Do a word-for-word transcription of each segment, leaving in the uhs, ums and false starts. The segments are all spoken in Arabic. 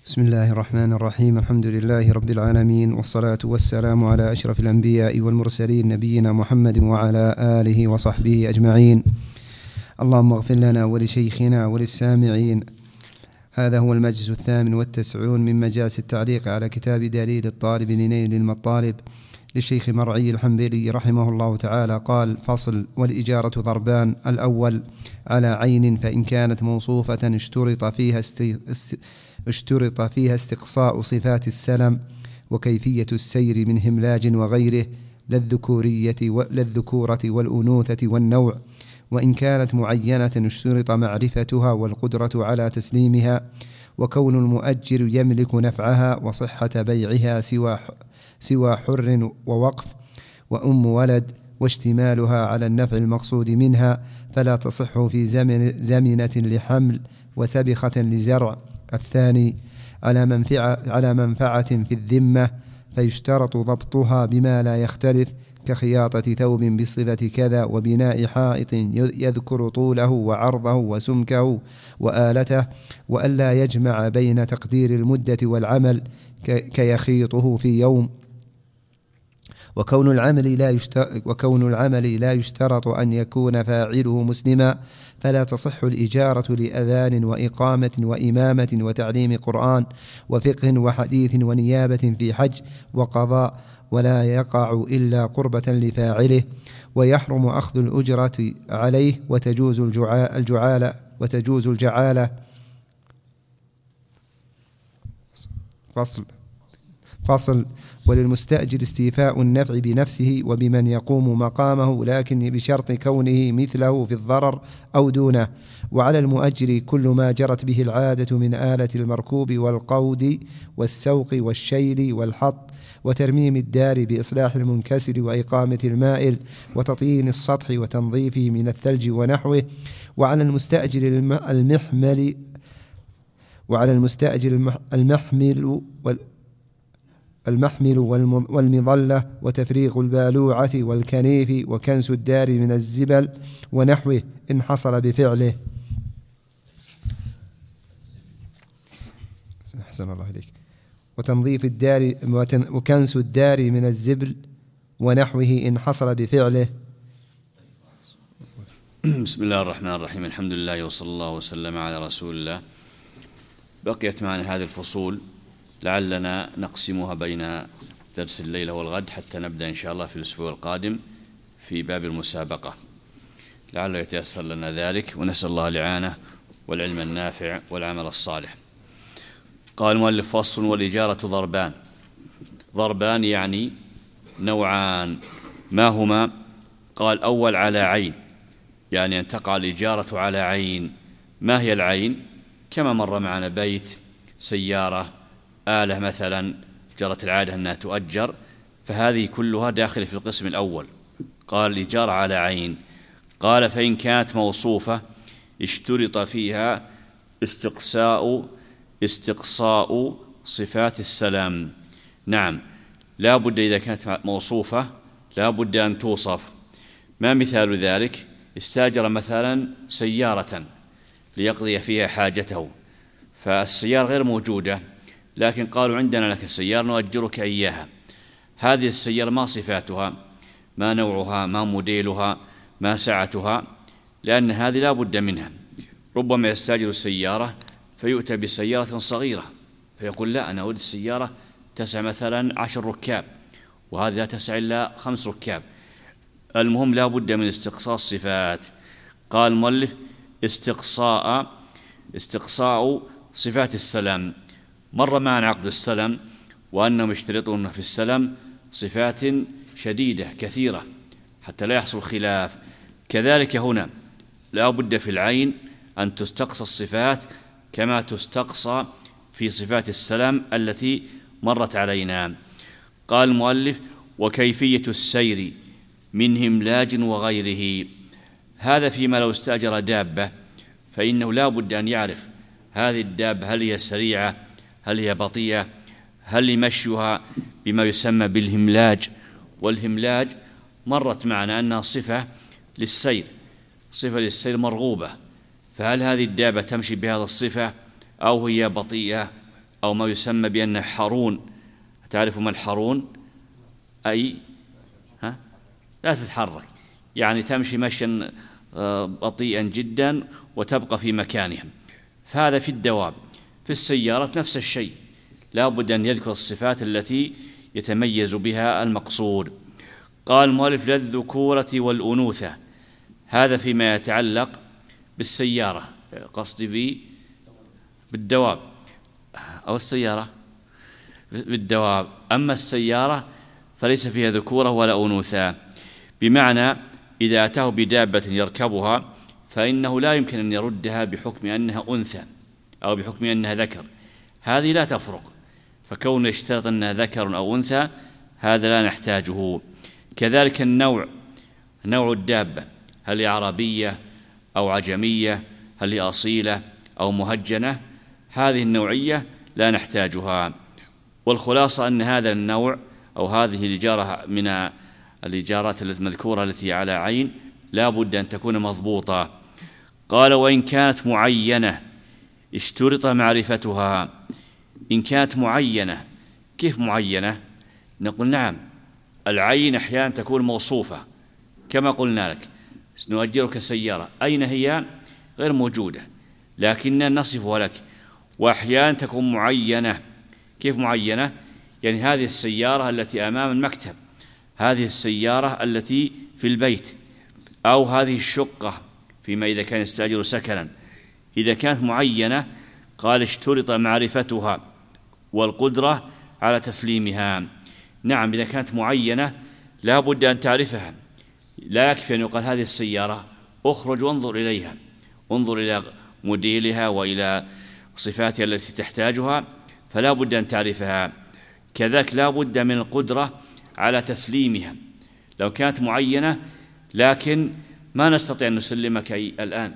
بسم الله الرحمن الرحيم. الحمد لله رب العالمين، والصلاة والسلام على أشرف الأنبياء والمرسلين نبينا محمد وعلى آله وصحبه أجمعين. اللهم اغفر لنا ولشيخنا وللسامعين. هذا هو المجلس الثامن والتسعون من مجالس التعليق على كتاب دليل الطالب لنيل المطالب للشيخ مرعي الحنبلي رحمه الله تعالى. قال: فصل: والإجارة ضربان. الأول على عين، فإن كانت موصوفة اشترط فيها است... است... اشترط فيها استقصاء صفات السلم وكيفية السير من هملاج وغيره، للذكورية للذكورة والأنوثة والنوع. وإن كانت معينة اشترط معرفتها والقدرة على تسليمها، وكون المؤجر يملك نفعها وصحة بيعها سوى سوى حر ووقف وأم ولد، واشتمالها على النفع المقصود منها، فلا تصح في زمن زمنة لحمل وسبخة لزرع. الثاني على منفعة, على منفعة في الذمة، فيشترط ضبطها بما لا يختلف، كخياطة ثوب بصفة كذا، وبناء حائط يذكر طوله وعرضه وسمكه وآلته، وألا يجمع بين تقدير المدة والعمل كيخيطه في يوم. وكون العمل لا يشترط وكون العمل لا يشترط أن يكون فاعله مسلما، فلا تصح الإجارة لأذان وإقامة وإمامة وتعليم قرآن وفقه وحديث ونيابة في حج وقضاء، ولا يقع إلا قربة لفاعله، ويحرم أخذ الأجرة عليه، وتجوز الجعالة وتجوز الجعالة. فصل فصل وللمستأجر استيفاء النفع بنفسه وبمن يقوم مقامه، لكن بشرط كونه مثله في الضرر أو دونه. وعلى المؤجر كل ما جرت به العادة من آلة المركوب والقود والسوق والشيل والحط وترميم الدار بإصلاح المنكسر وإقامة المائل وتطيين السطح وتنظيفه من الثلج ونحوه. وعلى المستأجر المحمل وعلى المستأجر المحمل وال المحمل والمظلة وتفريغ البالوعة والكنيف وكنس الدار من الزبل ونحوه إن حصل بفعله. أحسن الله عليك. وتنظيف الدار وكنس الدار من الزبل ونحوه إن حصل بفعله. بسم الله الرحمن الرحيم. الحمد لله وصلى الله وسلم على رسول الله. بقيت معنا هذه الفصول، لعلنا نقسمها بين درس الليلة والغد حتى نبدأ إن شاء الله في الأسبوع القادم في باب المسابقة، لعله يتيسر لنا ذلك، ونسأل الله الإعانة والعلم النافع والعمل الصالح. قال المؤلف: فصل: والإجارة ضربان. ضربان يعني نوعان. ما هما؟ قال: أول على عين، يعني أن تقع الإجارة على عين. ما هي العين؟ كما مر معنا بيت، سيارة، آلة مثلا جرت العادة أنها تؤجر، فهذه كلها داخل في القسم الأول. قال: الإجارة على عين. قال: فإن كانت موصوفة اشترط فيها استقصاء استقصاء صفات السلام. نعم، لا بد إذا كانت موصوفة لا بد أن توصف. ما مثال ذلك؟ استاجر مثلا سيارة ليقضي فيها حاجته، فالسيارة غير موجودة، لكن قالوا: عندنا لك السيارة نؤجرك إياها. هذه السيارة ما صفاتها، ما نوعها، ما موديلها، ما سعتها، لأن هذه لا بد منها. ربما يستاجر السيارة فيؤتى بسيارة صغيرة فيقول: لا، أنا أريد السيارة تسع مثلا عشر ركاب، وهذه لا تسع إلا خمس ركاب. المهم لا بد من استقصاء الصفات. قال المؤلف: استقصاء استقصاء صفات السلام. مر معنا عقد السلم وأنهم يشترطون في السلم صفات شديدة كثيرة حتى لا يحصل خلاف. كذلك هنا لا بد في العين أن تستقصى الصفات كما تستقصى في صفات السلم التي مرت علينا. قال المؤلف: وكيفية السير من هملاج وغيره. هذا فيما لو استأجر دابة، فإنه لا بد أن يعرف هذه الدابة هل هي سريعة، هل هي بطيئة، هل مشيها بما يسمى بالهملاج. والهملاج مرت معنا أنها صفة للسير، صفة للسير مرغوبة، فهل هذه الدابة تمشي بهذا الصفة أو هي بطيئة أو ما يسمى بأنه حرون. تعرف ما الحرون؟ أي ها؟ لا تتحرك، يعني تمشي مشيا بطيئا جدا وتبقى في مكانها. فهذا في الدواب. في السيارة نفس الشيء، لا بد أن يذكر الصفات التي يتميز بها المقصود. قال المؤلف للذكورة والأنوثة، هذا فيما يتعلق بالسيارة، قصدي بي بالدواب أو السيارة بالدواب. أما السيارة فليس فيها ذكورة ولا أنوثة، بمعنى إذا أتاه بدابة يركبها فإنه لا يمكن أن يردها بحكم أنها أنثى أو بحكم أنها ذكر، هذه لا تفرق. فكون يشترط أنها ذكر أو أنثى هذا لا نحتاجه. كذلك النوع، نوع الدابة، هل هي عربية أو عجمية، هل هي أصيلة أو مهجنة، هذه النوعية لا نحتاجها. والخلاصة أن هذا النوع أو هذه الإجارة من الإجارات المذكورة التي على عين لا بد أن تكون مضبوطة. قال وإن كانت معينة اشترط معرفتها. إن كانت معينة، كيف معينة؟ نقول نعم، العين أحيانا تكون موصوفة كما قلنا لك، نؤجرك سيارة، أين هي؟ غير موجودة، لكننا نصفها لك. وأحيانا تكون معينة. كيف معينة؟ يعني هذه السيارة التي أمام المكتب، هذه السيارة التي في البيت، أو هذه الشقة فيما إذا كان يستأجر سكنا. إذا كانت معينة قال اشترط معرفتها والقدرة على تسليمها. نعم، إذا كانت معينة لا بد أن تعرفها، لا يكفي أن يقال هذه السيارة، أخرج وانظر إليها، انظر إلى موديلها وإلى صفاتها التي تحتاجها، فلا بد أن تعرفها. كذلك لا بد من القدرة على تسليمها. لو كانت معينة لكن ما نستطيع أن نسلمك الآن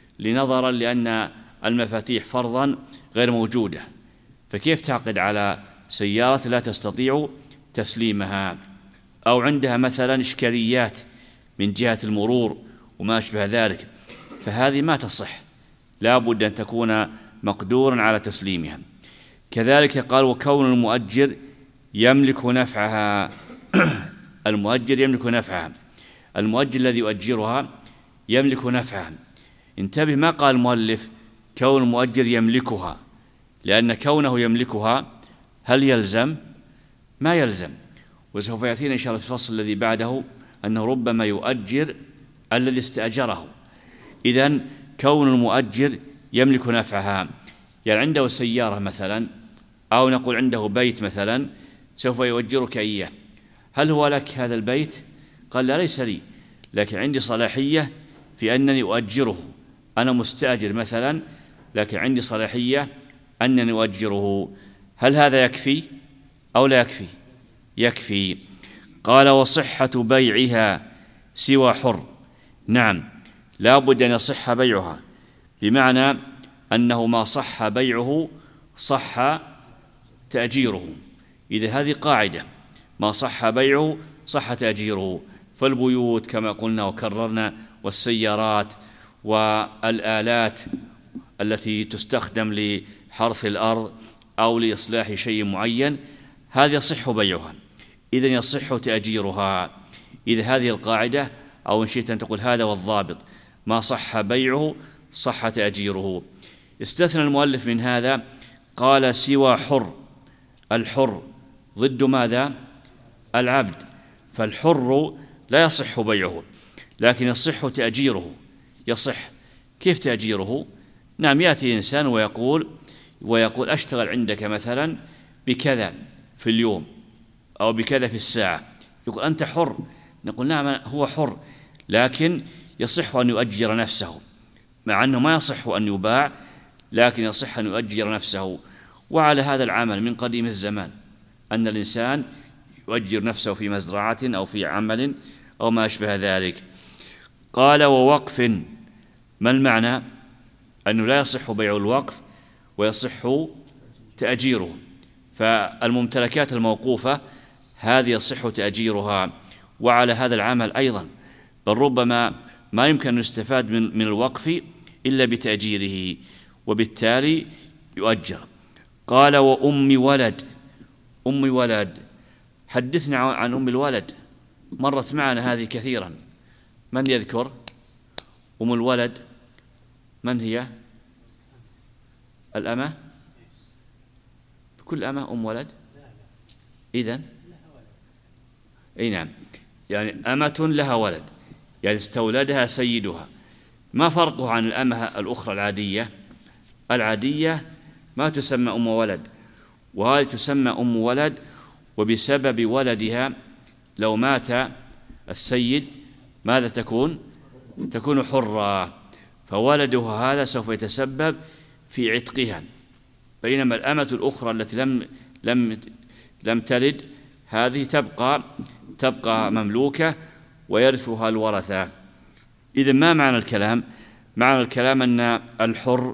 لنظرا لأن المفاتيح فرضا غير موجودة، فكيف تعقد على سيارة لا تستطيع تسليمها؟ أو عندها مثلا إشكاليات من جهة المرور وما أشبه ذلك، فهذه ما تصح، لا بد أن تكون مقدورا على تسليمها. كذلك قال وكون المؤجر يملك نفعها. المؤجر يملك نفعها، المؤجر الذي يؤجرها يملك نفعها. انتبه، ما قال المؤلف كون المؤجر يملكها، لأن كونه يملكها هل يلزم؟ ما يلزم، وسوف يأتينا إن شاء الله في الفصل الذي بعده أنه ربما يؤجر الذي استأجره. إذن كون المؤجر يملك نفعها، يعني عنده سيارة مثلا، أو نقول عنده بيت مثلا سوف يؤجرك إياه، هل هو لك هذا البيت؟ قال لا، ليس لي، لكن عندي صلاحية في أنني أؤجره، أنا مستأجر مثلا لكن عندي صلاحية أنني أؤجره. هل هذا يكفي أو لا يكفي؟ يكفي. قال وصحة بيعها سوى حر. نعم، لا بد أن يصح بيعها، بمعنى أنه ما صح بيعه صح تأجيره. إذا هذه قاعدة، ما صح بيعه صح تأجيره. فالبيوت كما قلنا وكررنا، والسيارات والآلات التي تستخدم لحرث الأرض أو لإصلاح شيء معين، هذه يصح بيعها، إذن يصح تأجيرها. إذا هذه القاعدة، أو إن شئت أن تقول هذا والضابط، ما صح بيعه صح تأجيره. استثنى المؤلف من هذا، قال سوى حر. الحر ضد ماذا؟ العبد. فالحر لا يصح بيعه لكن يصح تأجيره. يصح. كيف تأجيره؟ نعم، يأتي إنسان ويقول ويقول أشتغل عندك مثلا بكذا في اليوم أو بكذا في الساعة، يقول أنت حر. نقول نعم هو حر، لكن يصح أن يؤجر نفسه، مع أنه ما يصح أن يباع، لكن يصح أن يؤجر نفسه. وعلى هذا العمل من قديم الزمان أن الإنسان يؤجر نفسه في مزرعة أو في عمل أو ما أشبه ذلك. قال ووقف. ما المعنى؟ أنه لا يصح بيع الوقف ويصح تأجيره. فالممتلكات الموقوفة هذه يصح تأجيرها، وعلى هذا العمل أيضا، بل ربما ما يمكن أن يستفاد من الوقف إلا بتأجيره، وبالتالي يؤجر. قال وأم ولد. أم ولد، حدثنا عن أم الولد، مرت معنا هذه كثيرا. من يذكر أم الولد؟ من هي؟ الأمة؟ كل أمة أم ولد؟ إذن أي نعم، يعني أمة لها ولد، يعني استولدها سيدها. ما فرقه عن الأمة الأخرى العادية؟ العادية ما تسمى أم ولد، وهذه تسمى أم ولد، وبسبب ولدها لو مات السيد ماذا تكون؟ تكون حرة، فولدها هذا سوف يتسبب في عتقها. بينما الأمة الأخرى التي لم لم لم تلد هذه تبقى تبقى مملوكة ويرثها الورثة. إذن ما معنى الكلام؟ معنى الكلام أن الحر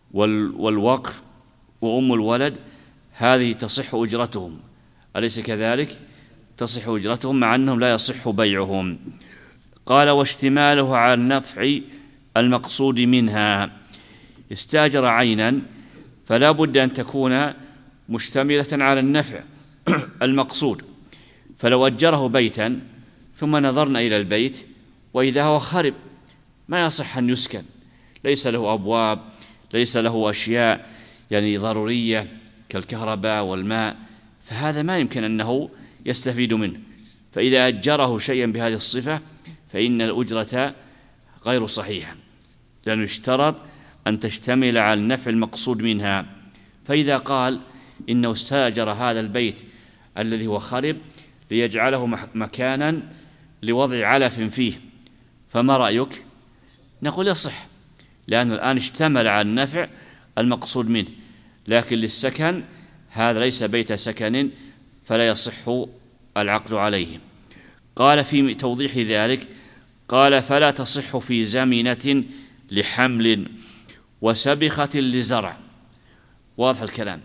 والوقف وأم الولد هذه تصح أجرتهم، أليس كذلك؟ تصح أجرتهم مع أنهم لا يصح بيعهم. قال واشتماله على النفع المقصود منها. استاجر عينا فلا بد أن تكون مشتملة على النفع المقصود، فلو أجره بيتا ثم نظرنا إلى البيت وإذا هو خرب ما يصح أن يسكن، ليس له أبواب، ليس له أشياء يعني ضرورية كالكهرباء والماء، فهذا ما يمكن أنه يستفيد منه. فإذا أجره شيئا بهذه الصفة فإن الأجرة غير صحيحة، لأنه يشترط أن تشتمل على النفع المقصود منها. فإذا قال إنه استأجر هذا البيت الذي هو خرب ليجعله مكانا لوضع علف فيه، فما رأيك؟ نقول يصح، لأنه الآن اشتمل على النفع المقصود منه، لكن للسكن هذا ليس بيت سكن فلا يصح العقد عليه. قال في توضيح ذلك قال فلا تصح في زمنة لحمل وسبخة لزرع. واضح الكلام.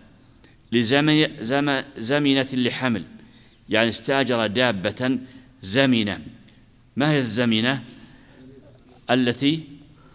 لزمن زم زمنة لحمل يعني استأجر دابة زمنة. ما هي الزمنة؟ التي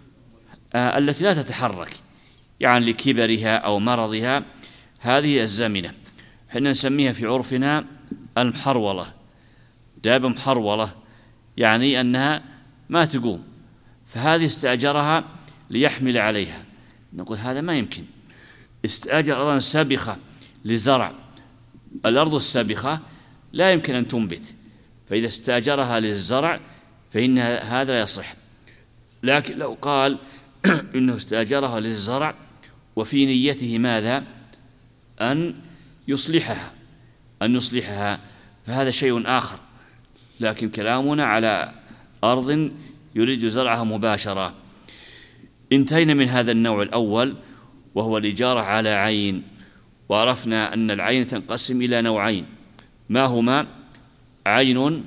آه التي لا تتحرك، يعني لكبرها أو مرضها، هذه الزمنة. حنا نسميها في عرفنا المحرولة، دابة محرولة، يعني أنها ما تقوم، فهذه استأجرها ليحمل عليها. نقول هذا ما يمكن. استأجر أيضا سابخة لزرع، الأرض السابخة لا يمكن أن تنبت، فإذا استأجرها للزرع فإن هذا لا يصح. لكن لو قال إنه استأجرها للزرع وفي نيته ماذا؟ أن يصلحها أن يصلحها فهذا شيء آخر، لكن كلامنا على أرض يريد زرعها مباشرة. انتهينا من هذا النوع الأول وهو الإجارة على عين، وعرفنا أن العين تنقسم إلى نوعين، ما هما؟ عين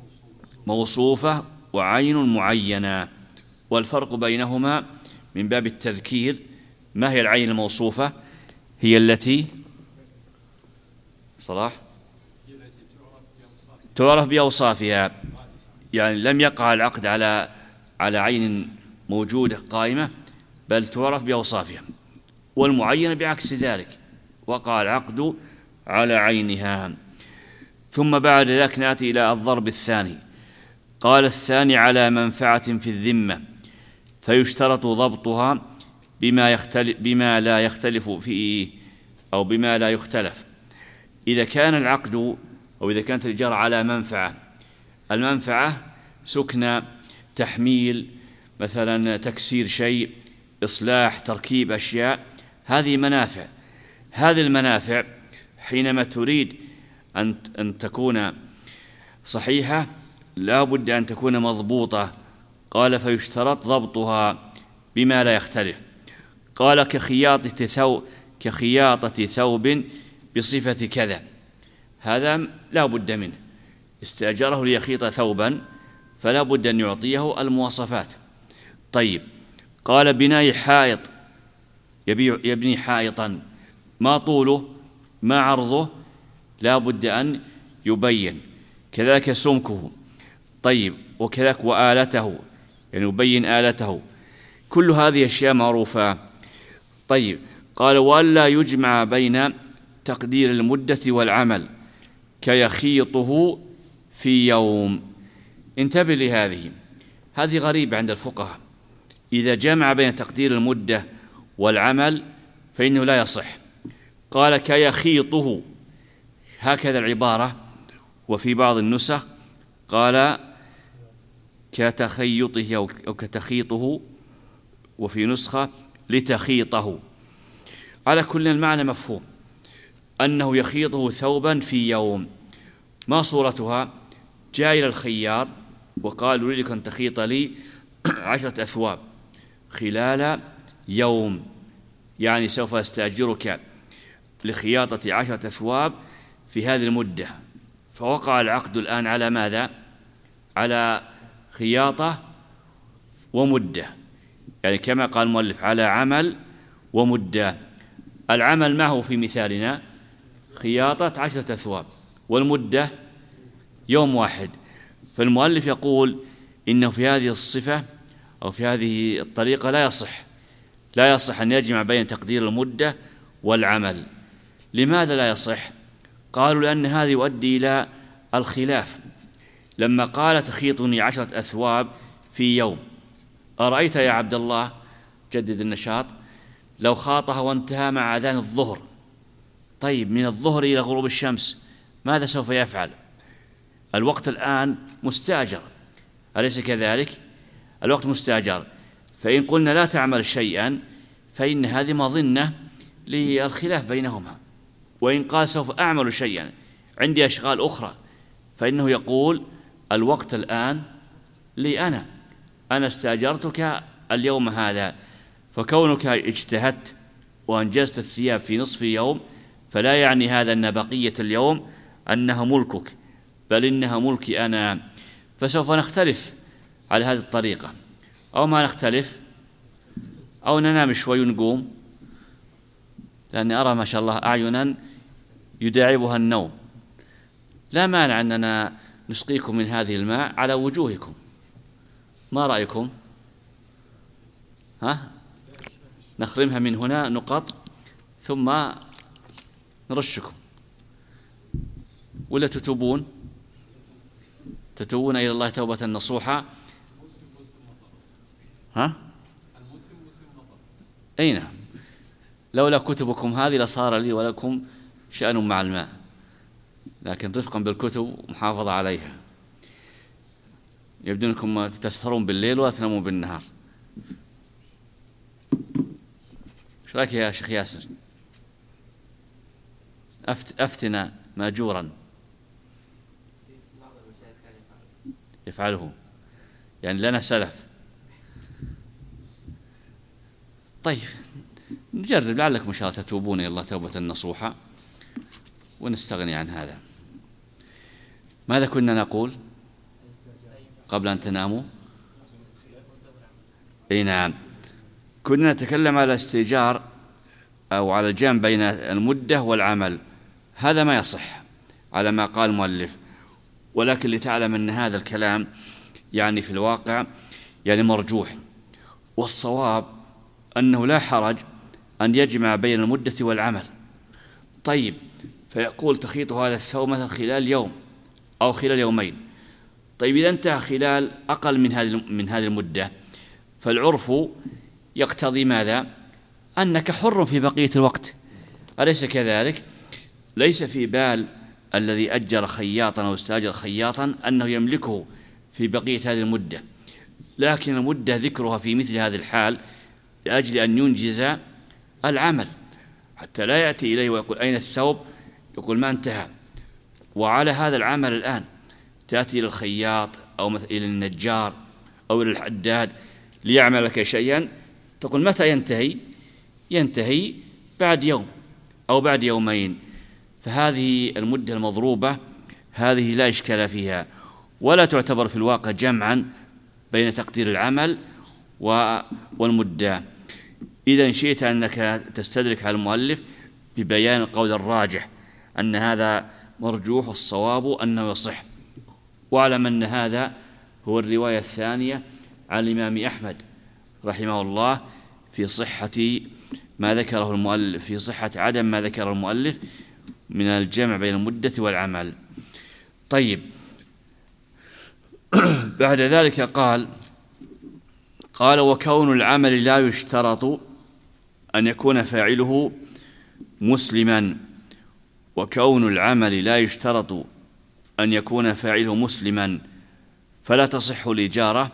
موصوفة وعين معينة، والفرق بينهما من باب التذكير. ما هي العين الموصوفة؟ هي التي صلاح تعرف بأوصافها، يعني لم يقع العقد على على عين موجودة قائمة، بل تعرف بأوصافها. والمعينة بعكس ذلك، وقع العقد على عينها. ثم بعد ذلك نأتي إلى الضرب الثاني. قال الثاني على منفعة في الذمة، فيشترط ضبطها بما يختلف بما لا يختلف فيه أو بما لا يختلف. إذا كان العقد أو إذا كانت الإجارة على منفعة، المنفعة سكنى، تحميل، مثلا تكسير شيء، إصلاح، تركيب أشياء، هذه منافع. هذه المنافع حينما تريد أن أن تكون صحيحة لا بد أن تكون مضبوطة. قال فيشترط ضبطها بما لا يختلف. قال كخياطة ثوب كخياطة ثوب بصفة كذا، هذا لا بد منه. استأجره ليخيط ثوبا فلا بد أن يعطيه المواصفات. طيب، قال بناء حائط، يبيع يبني حائطا، ما طوله ما عرضه لا بد أن يبين، كذلك سمكه. طيب، وكذلك وآلته، يعني يبين آلته، كل هذه أشياء معروفة. طيب، قال وألا يجمع بين تقدير المدة والعمل كيخيطه في يوم. انتبه لهذه، هذه غريبة عند الفقهاء. إذا جمع بين تقدير المدة والعمل فإنه لا يصح. قال كيخيطه، هكذا العبارة، وفي بعض النسخ قال كتخيطه أو كتخيطه، وفي نسخة لتخيطه. على كل المعنى مفهوم، أنه يخيطه ثوبا في يوم. ما صورتها؟ جاء إلى الخياط وقال أريدك أن تخيط لي عشرة أثواب خلال يوم، يعني سوف أستأجرك لخياطة عشرة أثواب في هذه المدة. فوقع العقد الآن على ماذا؟ على خياطة ومدة، يعني كما قال المؤلف على عمل ومدة. العمل ما هو في مثالنا؟ خياطة عشرة أثواب، والمدة يوم واحد. فالمؤلف يقول إنه في هذه الصفة أو في هذه الطريقة لا يصح لا يصح أن يجمع بين تقدير المدة والعمل. لماذا لا يصح؟ قالوا لأن هذا يؤدي إلى الخلاف. لما قال تخيطني عشرة أثواب في يوم، أرأيت يا عبد الله جدد النشاط لو خاطها وانتهى مع أذان الظهر، طيب من الظهر إلى غروب الشمس ماذا سوف يفعل؟ الوقت الآن مستأجر، أليس كذلك؟ الوقت مستأجر. فإن قلنا لا تعمل شيئا فإن هذه مظنة للخلاف بينهما. وإن قال سوف أعمل شيئا عندي أشغال أخرى، فإنه يقول الوقت الآن لي أنا أنا استأجرتك اليوم هذا، فكونك اجتهدت وأنجزت الثياب في نصف يوم فلا يعني هذا أن بقية اليوم أنها ملكك، بل إنها ملكي أنا. فسوف نختلف على هذه الطريقة، أو ما نختلف، أو ننام شوي ونقوم، لأني أرى ما شاء الله أعينا يداعبها النوم. لا مانع أننا نسقيكم من هذه الماء على وجوهكم، ما رأيكم؟ ها؟ نخرمها من هنا نقط ثم نرشكم، ولا تتوبون تتوبون إلى الله توبة نصوحة؟ ها؟ أي نعم. لولا كتبكم هذه لصار لي ولكم شأن مع الماء، لكن رفقا بالكتب محافظة عليها. يبدو أنكم تسهرون بالليل ولا تنامون بالنهار. ايش رايك يا شيخ ياسر؟ أفت أفتنا ماجورا. يفعله يعني لنا سلف. طيب نجرب لعلكم إن شاء الله تتوبون إلى الله توبة نصوحة ونستغني عن هذا. ماذا كنا نقول قبل أن تناموا؟ أي نعم، كنا نتكلم على الاستئجار أو على الجمع بين المدة والعمل. هذا ما يصح على ما قال المؤلف، ولكن لتعلم أن هذا الكلام يعني في الواقع يعني مرجوح، والصواب أنه لا حرج أن يجمع بين المدة والعمل. طيب فيقول تخيط هذا الثوب مثلا خلال يوم أو خلال يومين، طيب إذا انتهى خلال أقل من هذه من هذه المدة فالعرف يقتضي ماذا؟ أنك حر في بقية الوقت، أليس كذلك؟ ليس في بال الذي أجر خياطا أو استأجر خياطا أنه يملكه في بقية هذه المدة، لكن المدة ذكرها في مثل هذه الحال لأجل أن ينجز العمل، حتى لا يأتي إليه ويقول أين الثوب؟ يقول ما انتهى. وعلى هذا العمل الآن تأتي إلى الخياط أو مثل إلى النجار أو إلى الحداد ليعمل لك شيئا، تقول متى ينتهي؟ ينتهي بعد يوم أو بعد يومين. فهذه المدة المضروبة هذه لا إشكال فيها، ولا تعتبر في الواقع جمعا بين تقدير العمل والمدة. إذا شئت أنك تستدرك على المؤلف ببيان القول الراجح أن هذا مرجوح، الصواب أنه يصح. واعلم أن هذا هو الرواية الثانية عن الإمام أحمد رحمه الله في صحة ما ذكره المؤلف في صحة عدم ما ذكره المؤلف من الجمع بين المدة والعمل. طيب، بعد ذلك قال قال وكون العمل لا يشترط أن يكون فاعله مسلما، وكون العمل لا يشترط أن يكون فاعله مسلما فلا تصح الإجارة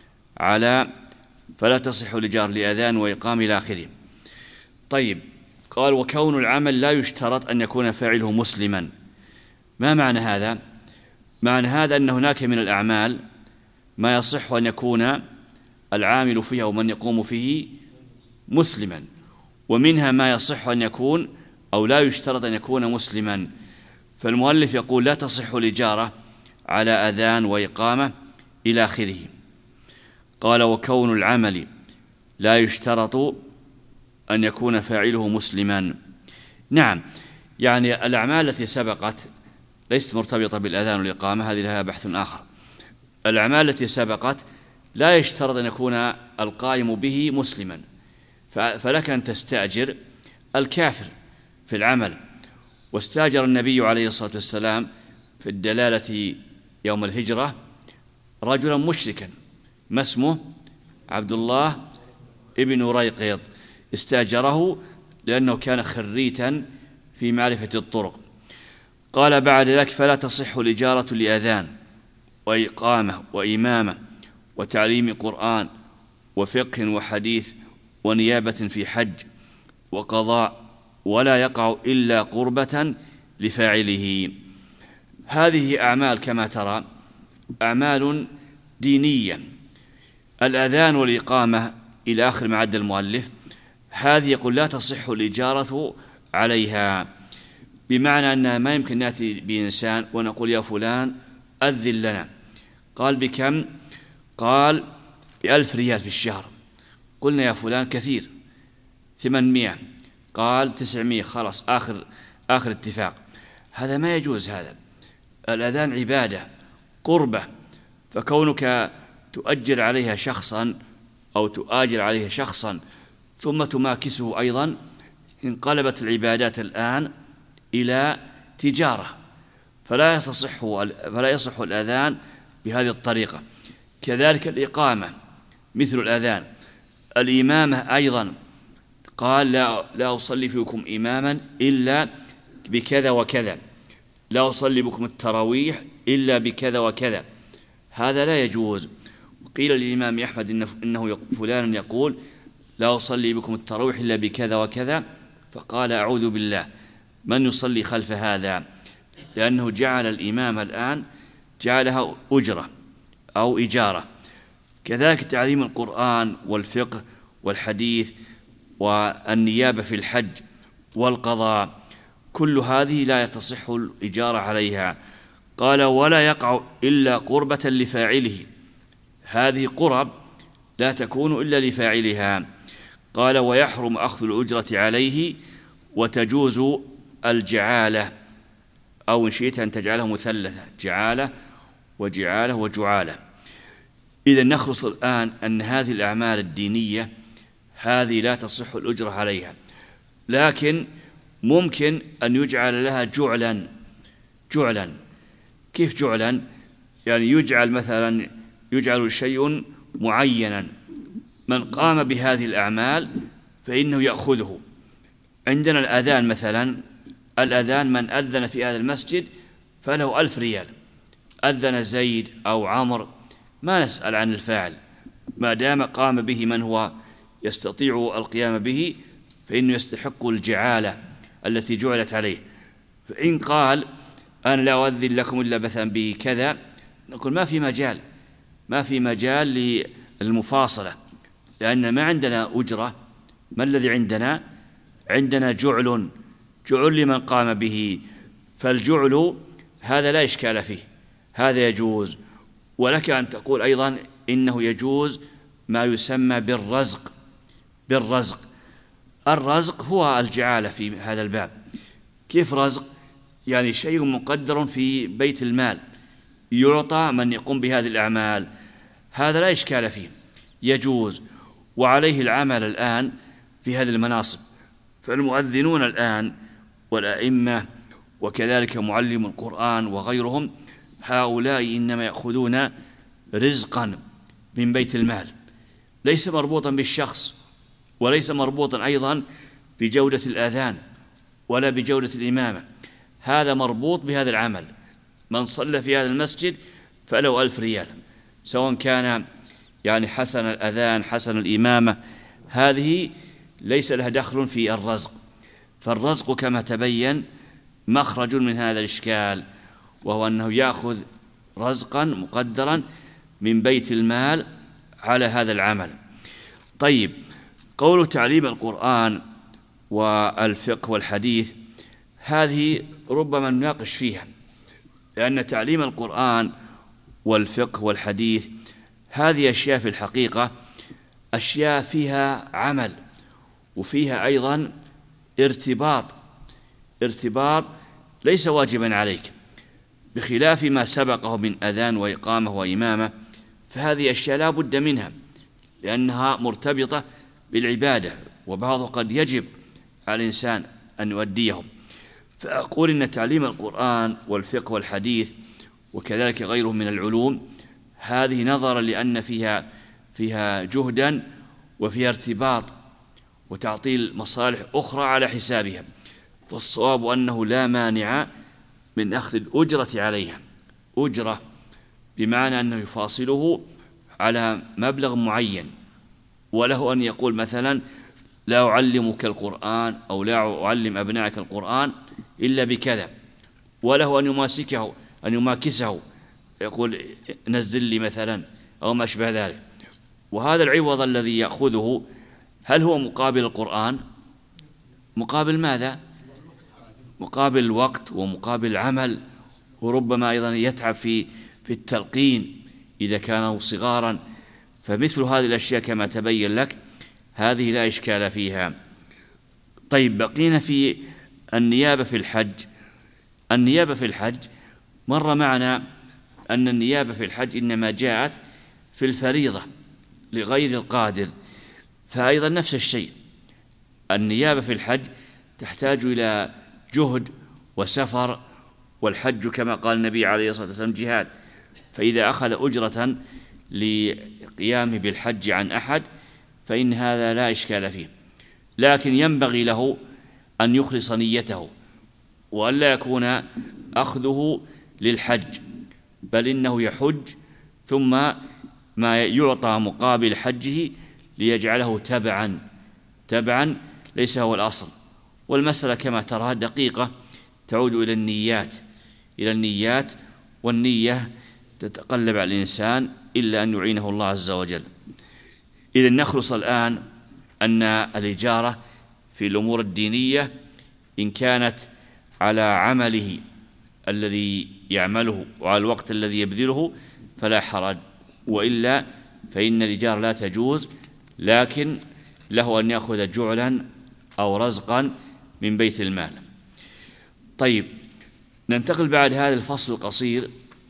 على فلا تصح الإجارة لأذان وإقام إلى آخره. طيب، قال وكون العمل لا يشترط أن يكون فاعله مسلما، ما معنى هذا؟ معنى هذا أن هناك من الأعمال ما يصح أن يكون العامل فيها ومن يقوم فيه مسلما، ومنها ما يصح أن يكون أو لا يشترط أن يكون مسلما. فالمؤلف يقول لا تصح الإجارة على أذان وإقامة إلى آخره. قال وكون العمل لا يشترط أن يكون فاعله مسلما. نعم، يعني الأعمال التي سبقت ليست مرتبطة بالأذان والإقامة، هذه لها بحث آخر. الأعمال التي سبقت لا يشترط أن يكون القائم به مسلما، فلك أن تستأجر الكافر في العمل. واستأجر النبي عليه الصلاة والسلام في الدلالة يوم الهجرة رجلا مشركا ما اسمه عبد الله ابن ريقيط، استأجره لأنه كان خريتا في معرفة الطرق. قال بعد ذلك فلا تصح الإجارة لأذان وإقامة وإمامة وتعليم قرآن وفقه وحديث ونيابة في حج وقضاء، ولا يقع إلا قربة لفاعله. هذه أعمال كما ترى أعمال دينية. الأذان والإقامة إلى آخر ما عد المؤلف، هذه يقول لا تصح الإجارة عليها، بمعنى أنها ما يمكن نأتي بإنسان ونقول يا فلان أذن لنا. قال بكم؟ قال بألف ريال في الشهر. قلنا يا فلان كثير، ثمانمائة. قال تسعمائة، خلاص آخر آخر اتفاق. هذا ما يجوز. هذا الأذان عبادة قربة، فكونك تؤجر عليها شخصا أو تؤاجر عليها شخصا ثم تماكسه أيضا، انقلبت العبادات الآن إلى تجارة، فلا يصح فلا يصح الأذان بهذه الطريقة. كذلك الإقامة مثل الأذان. الإمامة أيضا قال لا, لا أصلي فيكم إماما إلا بكذا وكذا، لا أصلي بكم التراويح إلا بكذا وكذا، هذا لا يجوز. قيل للإمام أحمد إنه, إنه فلان يقول لا أصلي بكم التراويح إلا بكذا وكذا، فقال أعوذ بالله من يصلي خلف هذا، لأنه جعل الإمام الآن جعلها أجرة أو إجارة. كذلك تعليم القرآن والفقه والحديث والنيابة في الحج والقضاء، كل هذه لا تصح الإجارة عليها. قال ولا يقع إلا قربة لفاعله، هذه قرب لا تكون إلا لفاعلها. قال ويحرم أخذ الأجرة عليه، وتجوز الجعالة، أو إن شئت أن تجعله مثلثة، جعالة وجعالة وجعالة. إذا نخلص الآن أن هذه الأعمال الدينية هذه لا تصح الأجرة عليها، لكن ممكن أن يجعل لها جعلا. جعلا كيف جعلا؟ يعني يجعل مثلا يجعل شيء معينا، من قام بهذه الأعمال فإنه يأخذه. عندنا الأذان مثلا، الأذان من أذن في هذا المسجد فله ألف ريال، أذن زيد أو عمر ما نسأل عن الفاعل، ما دام قام به من هو يستطيع القيام به فإنه يستحق الجعالة التي جعلت عليه. فإن قال أنا لا أؤذن لكم إلا مثلا بكذا، نقول ما في مجال ما في مجال للمفاصلة، لأن ما عندنا أجرة. ما الذي عندنا؟ عندنا جعل جعل لمن قام به، فالجعل هذا لا إشكال فيه، هذا يجوز. ولك أن تقول أيضا إنه يجوز ما يسمى بالرزق. بالرزق الرزق هو الجعالة في هذا الباب. كيف رزق؟ يعني شيء مقدر في بيت المال يعطى من يقوم بهذه الأعمال، هذا لا إشكال فيه، يجوز. وعليه العمل الآن في هذه المناصب. فالمؤذنون الآن والأئمة وكذلك معلم القرآن وغيرهم، هؤلاء إنما يأخذون رزقا من بيت المال، ليس مربوطا بالشخص، وليس مربوطا أيضا بجودة الآذان ولا بجودة الإمامة، هذا مربوط بهذا العمل. من صلى في هذا المسجد فله ألف ريال، سواء كان يعني حسن الأذان حسن الإمامة، هذه ليس لها دخل في الرزق. فالرزق كما تبين مخرج من هذا الإشكال، وهو أنه يأخذ رزقا مقدرا من بيت المال على هذا العمل. طيب، قول تعليم القرآن والفقه والحديث، هذه ربما نناقش فيها، لأن تعليم القرآن والفقه والحديث هذه أشياء في الحقيقة أشياء فيها عمل، وفيها أيضا ارتباط ارتباط ليس واجبا عليك، بخلاف ما سبقه من أذان وإقامة وإمامة، فهذه أشياء لا بد منها لأنها مرتبطة بالعبادة، وبعضها قد يجب على الإنسان أن يؤديهم. فأقول إن تعليم القرآن والفقه والحديث وكذلك غيره من العلوم، هذه نظرا لأن فيها فيها جهدا وفيها ارتباط وتعطيل مصالح أخرى على حسابها، والصواب أنه لا مانع من أخذ الأجرة عليها، أجرة بمعنى أنه يفاصله على مبلغ معين، وله أن يقول مثلا لا أعلمك القرآن أو لا أعلم أبنائك القرآن إلا بكذا، وله أن يماسكه أن يماكسه يقول نزل لي مثلا أو ما أشبه ذلك. وهذا العوض الذي يأخذه هل هو مقابل القرآن؟ مقابل ماذا؟ مقابل الوقت ومقابل العمل، وربما أيضا يتعب في في التلقين إذا كانوا صغارا. فمثل هذه الأشياء كما تبين لك هذه لا إشكال فيها. طيب، بقينا في النيابة في الحج. النيابة في الحج مر معنا أن النيابة في الحج إنما جاءت في الفريضة لغير القادر، فأيضا نفس الشيء، النيابة في الحج تحتاج إلى جهد وسفر، والحج كما قال النبي عليه الصلاة والسلام جهاد، فإذا أخذ أجرة لقيامه بالحج عن أحد فإن هذا لا إشكال فيه، لكن ينبغي له أن يخلص نيته وألا يكون أخذه للحج، بل إنه يحج ثم ما يعطى مقابل حجه ليجعله تبعا تبعا ليس هو الأصل. والمسألة كما ترى دقيقة تعود إلى النيات إلى النيات والنية تتقلب على الإنسان إلا أن يعينه الله عز وجل. إذن نخلص الآن أن الإجارة في الأمور الدينية إن كانت على عمله الذي يعمله وعلى الوقت الذي يبذله فلا حرج، وإلا فإن الإجارة لا تجوز، لكن له أن يأخذ جعلا أو رزقا من بيت المال. طيب، ننتقل بعد هذا الفصل القصير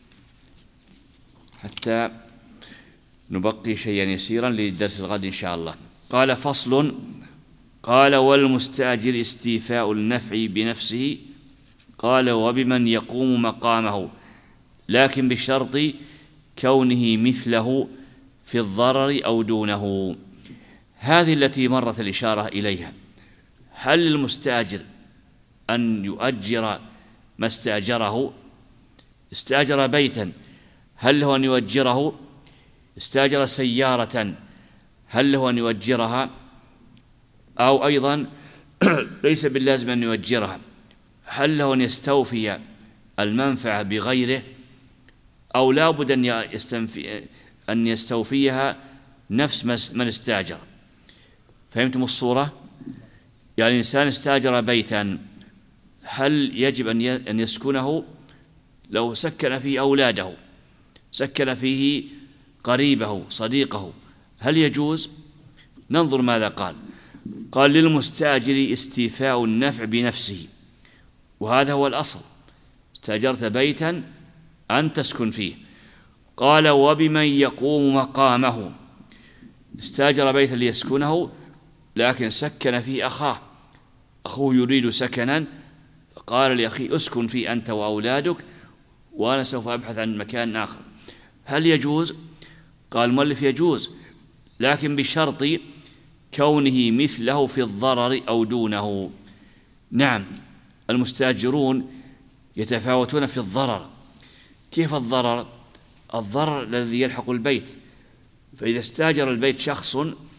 حتى نبقي شيئا يسيرا للدرس الغد إن شاء الله. قال: فصل. قال: والمستأجر استيفاء النفع بنفسه. قال: وبمن يقوم مقامه، لكن بشرط كونه مثله في الضرر أو دونه. هذه التي مرت الإشارة إليها. هل للمستأجر أن يؤجر ما استأجره؟ استأجر بيتا، هل له أن يؤجره؟ استأجر سيارة، هل له أن يؤجرها؟ أو أيضا ليس باللازم أن يؤجرها، هل له أن يستوفي المنفعة بغيره، أو لا بد أن يستنفي أن يستوفيها نفس من استأجر؟ فهمتم الصورة؟ يعني الإنسان استأجر بيتا، هل يجب أن يسكنه؟ لو سكن فيه أولاده، سكن فيه قريبه صديقه، هل يجوز؟ ننظر ماذا قال. قال: للمستأجر استيفاء النفع بنفسه، وهذا هو الأصل، استأجرت بيتا أن تسكن فيه. قال: وبمن يقوم مقامه، استأجر بيتا ليسكنه لكن سكن فيه أخاه أخوه يريد سكنا، قال لأخي اسكن فيه أنت وأولادك وأنا سوف أبحث عن مكان آخر، هل يجوز؟ قال المؤلف يجوز، لكن بشرط كونه مثله في الضرر أو دونه. نعم، المستأجرون يتفاوتون في الضرر. كيف الضرر؟ الضرر الذي يلحق البيت، فإذا استاجر البيت شخص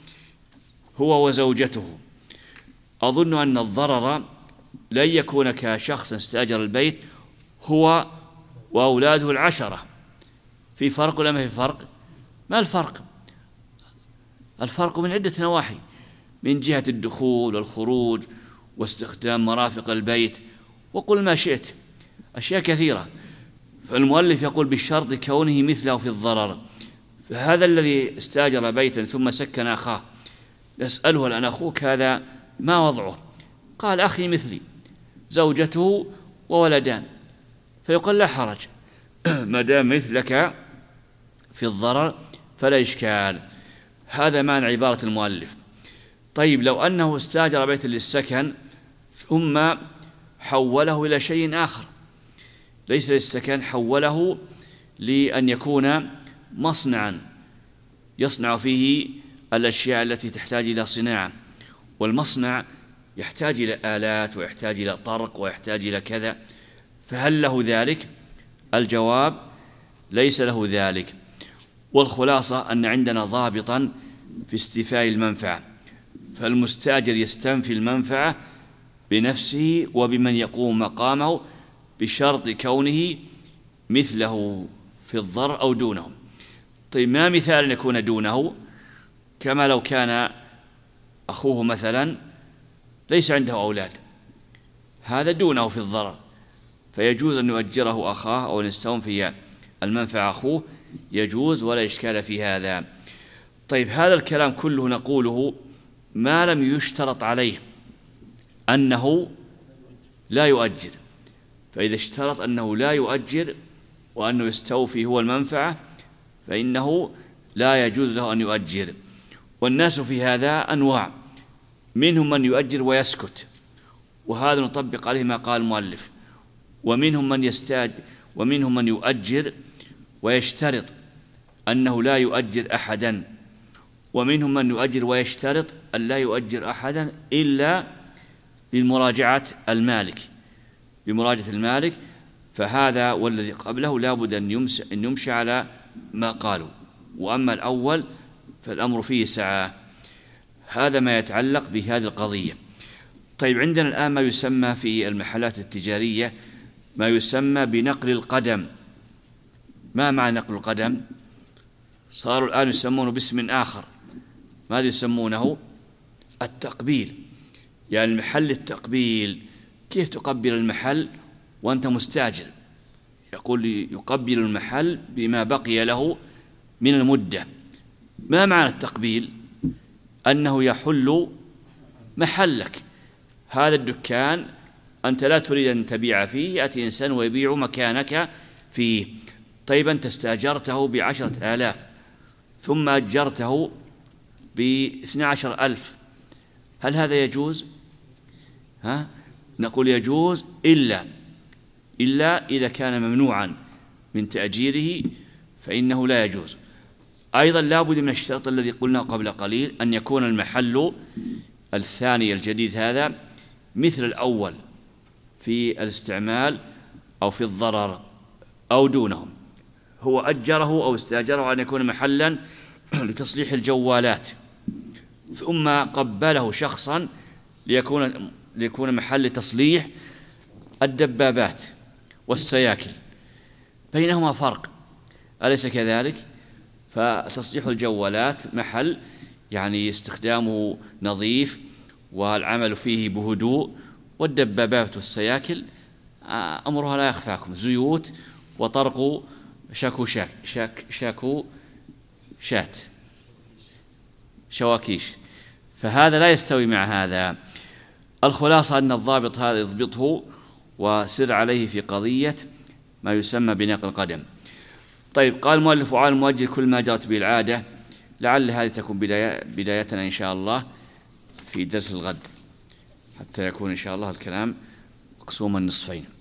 هو وزوجته، أظن أن الضرر لن يكون كشخص استاجر البيت هو وأولاده العشرة. في فرق ولا ما في فرق؟ ما الفرق؟ الفرق من عدة نواحي، من جهة الدخول والخروج واستخدام مرافق البيت وقل ما شئت، أشياء كثيرة. فالمؤلف يقول بالشرط كونه مثله في الضرر. فهذا الذي استاجر بيتا ثم سكن أخاه، نسأله الآن أخوك هذا ما وضعه؟ قال أخي مثلي، زوجته وولدان، فيقول لا حرج ما دام مثلك في الضرر فلا إشكال. هذا معنى عبارة المؤلف. طيب لو أنه استاجر بيتا للسكن ثم حوله إلى شيء آخر ليس للسكن، حوله لأن يكون مصنعا يصنع فيه الأشياء التي تحتاج إلى صناعة، والمصنع يحتاج إلى آلات ويحتاج إلى طرق ويحتاج إلى كذا، فهل له ذلك؟ الجواب ليس له ذلك. والخلاصة أن عندنا ضابطا في استيفاء المنفعة، فالمستاجر يستنفي المنفعة بنفسه وبمن يقوم مقامه بشرط كونه مثله في الضرر أو دونه. طيب ما مثال أن يكون دونه؟ كما لو كان أخوه مثلا ليس عنده أولاد، هذا دونه في الضرر، فيجوز أن يؤجره أخاه أو أن يستنفي المنفعة أخوه، يجوز ولا إشكال في هذا. طيب هذا الكلام كله نقوله ما لم يشترط عليه أنه لا يؤجر، فإذا اشترط أنه لا يؤجر وأنه يستوفي هو المنفعة فإنه لا يجوز له أن يؤجر. والناس في هذا أنواع، منهم من يؤجر ويسكت، وهذا نطبق عليه ما قال المؤلف، ومنهم من يستاج ومنهم من يؤجر ويشترط أنه لا يؤجر أحدا، ومنهم من يؤجر ويشترط أن لا يؤجر أحدا إلا بمراجعة المالك بمراجعة المالك فهذا والذي قبله لا بد أن يمشي على ما قالوا. وأما الأول فالأمر فيه سعة. هذا ما يتعلق بهذه القضية. طيب عندنا الآن ما يسمى في المحلات التجارية ما يسمى بنقل القدم. ما معنى نقل القدم؟ صاروا الآن يسمونه باسم آخر. ماذا يسمونه؟ التقبيل. يعني المحل التقبيل، كيف تقبل المحل وأنت مستاجر؟ يقول يقبل المحل بما بقي له من المدة. ما معنى التقبيل؟ أنه يحل محلك، هذا الدكان أنت لا تريد أن تبيع فيه، يأتي إنسان ويبيع مكانك فيه. طيب أنت استأجرته بعشرة آلاف ثم أجرته باثنى عشر ألف، هل هذا يجوز؟ ها؟ نقول يجوز إلا إلا إذا كان ممنوعا من تأجيره فإنه لا يجوز. أيضا لا بد من الشرط الذي قلنا قبل قليل أن يكون المحل الثاني الجديد هذا مثل الأول في الاستعمال أو في الضرر أو دونهم. هو أجره أو استأجره أن يكون محلا لتصليح الجوالات ثم قبله شخصا ليكون ليكون محل لتصليح الدبابات والسياكل، بينهما فرق أليس كذلك؟ فتصليح الجوالات محل يعني استخدامه نظيف والعمل فيه بهدوء، والدبابات والسياكل أمرها لا يخفاكم، زيوت وطرق شاكو شاك شاك شاكو شات شواكيش، فهذا لا يستوي مع هذا. الخلاصة أن الضابط هذا يضبطه وسر عليه في قضية ما يسمى بنقل القدم. طيب قال المؤلف وعلى المؤجر كل ما جرت به العادة. لعل هذه تكون بداية بدايتنا إن شاء الله في درس الغد. حتى يكون إن شاء الله الكلام مقسوما نصفين.